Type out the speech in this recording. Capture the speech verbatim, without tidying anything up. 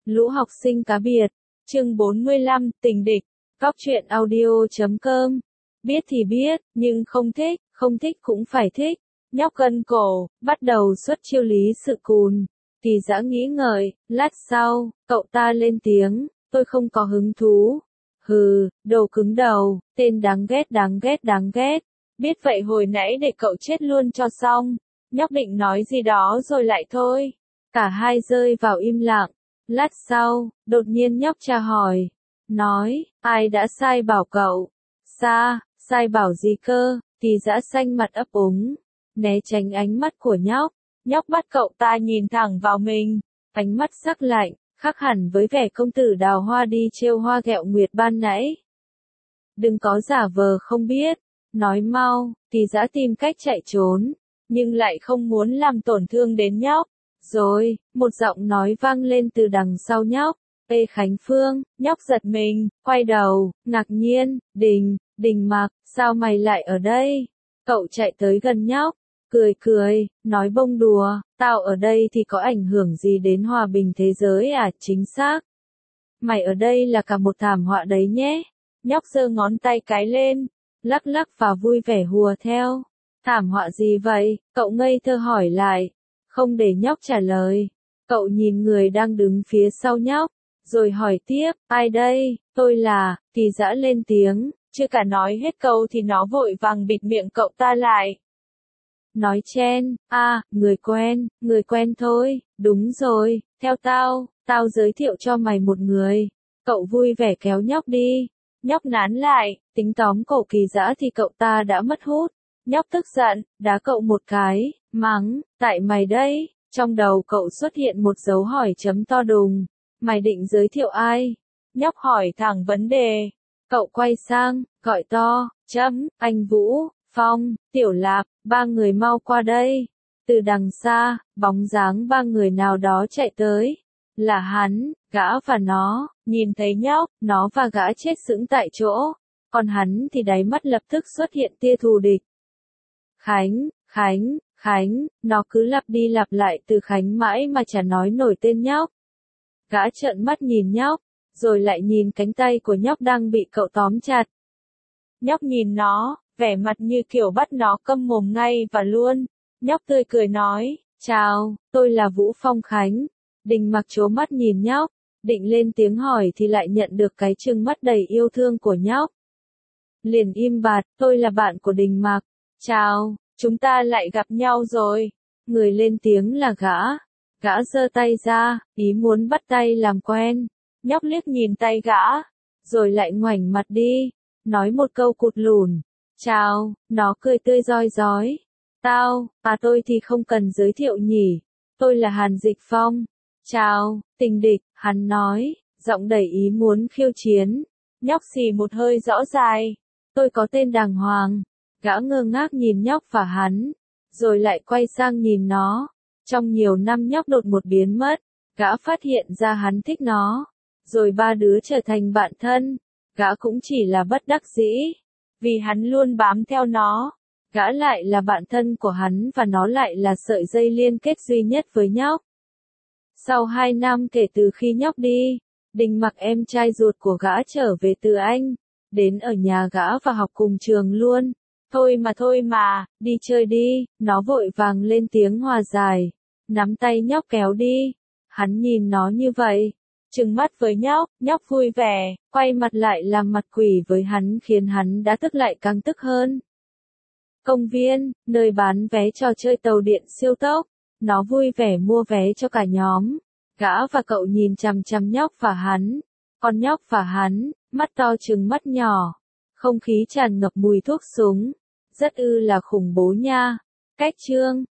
Lũ học sinh cá biệt. Chương bốn mươi lăm, tình địch. Cóc truyện audio chấm com. Biết thì biết, nhưng không thích, không thích cũng phải thích. Nhóc gân cổ, bắt đầu xuất chiêu lý sự cùn. Kỳ Dã nghĩ ngợi, lát sau, cậu ta lên tiếng, tôi không có hứng thú. Hừ, đồ cứng đầu, tên đáng ghét đáng ghét đáng ghét. Biết vậy hồi nãy để cậu chết luôn cho xong. Nhóc định nói gì đó rồi lại thôi. Cả hai rơi vào im lặng. Lát sau, đột nhiên nhóc tra hỏi. Nói, ai đã sai bảo cậu? Sa, sai bảo gì cơ? Kỳ Dã xanh mặt ấp úng. Né tránh ánh mắt của nhóc. Nhóc bắt cậu ta nhìn thẳng vào mình. Ánh mắt sắc lạnh, khác hẳn với vẻ công tử đào hoa đi trêu hoa ghẹo nguyệt ban nãy. Đừng có giả vờ không biết. Nói mau. Kỳ Dã tìm cách chạy trốn. Nhưng lại không muốn làm tổn thương đến nhóc. Rồi, một giọng nói vang lên từ đằng sau nhóc. Ê Khánh Phương, nhóc giật mình, quay đầu, ngạc nhiên, Đình, Đình Mặc, sao mày lại ở đây? Cậu chạy tới gần nhóc, cười cười, nói bông đùa, tao ở đây thì có ảnh hưởng gì đến hòa bình thế giới à? Chính xác. Mày ở đây là cả một thảm họa đấy nhé. Nhóc giơ ngón tay cái lên, lắc lắc và vui vẻ hùa theo. Thảm họa gì vậy? Cậu ngây thơ hỏi lại. Không để nhóc trả lời. Cậu nhìn người đang đứng phía sau nhóc, rồi hỏi tiếp, ai đây? Tôi là, Kỳ Dã lên tiếng, chưa cả nói hết câu thì nó vội vàng bịt miệng cậu ta lại. Nói chen, a, à, người quen, người quen thôi, đúng rồi, theo tao, tao giới thiệu cho mày một người. Cậu vui vẻ kéo nhóc đi. Nhóc nán lại, tính tóm cổ Kỳ Dã thì cậu ta đã mất hút. Nhóc tức giận, đá cậu một cái, mắng, tại mày đấy. Trong đầu cậu xuất hiện một dấu hỏi chấm to đùng. Mày định giới thiệu ai? Nhóc hỏi thẳng vấn đề. Cậu quay sang, gọi to, chấm, anh Vũ, Phong, Tiểu Lạp, ba người mau qua đây. Từ đằng xa, bóng dáng ba người nào đó chạy tới. Là hắn, gã và nó, nhìn thấy nhóc, nó và gã chết sững tại chỗ. Còn hắn thì đáy mắt lập tức xuất hiện tia thù địch. Khánh, Khánh, Khánh, nó cứ lặp đi lặp lại từ Khánh mãi mà chả nói nổi tên nhóc. Gã trợn mắt nhìn nhóc, rồi lại nhìn cánh tay của nhóc đang bị cậu tóm chặt. Nhóc nhìn nó, vẻ mặt như kiểu bắt nó câm mồm ngay và luôn. Nhóc tươi cười nói, chào, tôi là Vũ Phong Khánh. Đình Mặc trố mắt nhìn nhóc, định lên tiếng hỏi thì lại nhận được cái trừng mắt đầy yêu thương của nhóc. Liền im bặt, tôi là bạn của Đình Mặc. Chào, chúng ta lại gặp nhau rồi. Người lên tiếng là gã. Gã giơ tay ra, ý muốn bắt tay làm quen. Nhóc liếc nhìn tay gã, rồi lại ngoảnh mặt đi, nói một câu cụt lủn. Chào, nó cười tươi rói rói. Tao, à tôi thì không cần giới thiệu nhỉ. Tôi là Hàn Dịch Phong. Chào, tình địch, hắn nói, giọng đầy ý muốn khiêu chiến. Nhóc xì một hơi rõ dài. Tôi có tên đàng hoàng. Gã ngơ ngác nhìn nhóc và hắn, rồi lại quay sang nhìn nó. Trong nhiều năm nhóc đột một biến mất, gã phát hiện ra hắn thích nó, rồi ba đứa trở thành bạn thân. Gã cũng chỉ là bất đắc dĩ, vì hắn luôn bám theo nó. Gã lại là bạn thân của hắn và nó lại là sợi dây liên kết duy nhất với nhóc. Sau hai năm kể từ khi nhóc đi, Đình Mặc em trai ruột của gã trở về từ Anh, đến ở nhà gã và học cùng trường luôn. Thôi mà thôi mà, đi chơi đi, nó vội vàng lên tiếng hòa giải, nắm tay nhóc kéo đi. Hắn nhìn nó như vậy, trừng mắt với nhóc, nhóc vui vẻ, quay mặt lại làm mặt quỷ với hắn khiến hắn đã tức lại càng tức hơn. Công viên, nơi bán vé trò chơi tàu điện siêu tốc, nó vui vẻ mua vé cho cả nhóm. Gã và cậu nhìn chằm chằm nhóc và hắn, còn nhóc và hắn, mắt to trừng mắt nhỏ. Không khí tràn ngập mùi thuốc súng. Rất ư là khủng bố nha. Cách chương.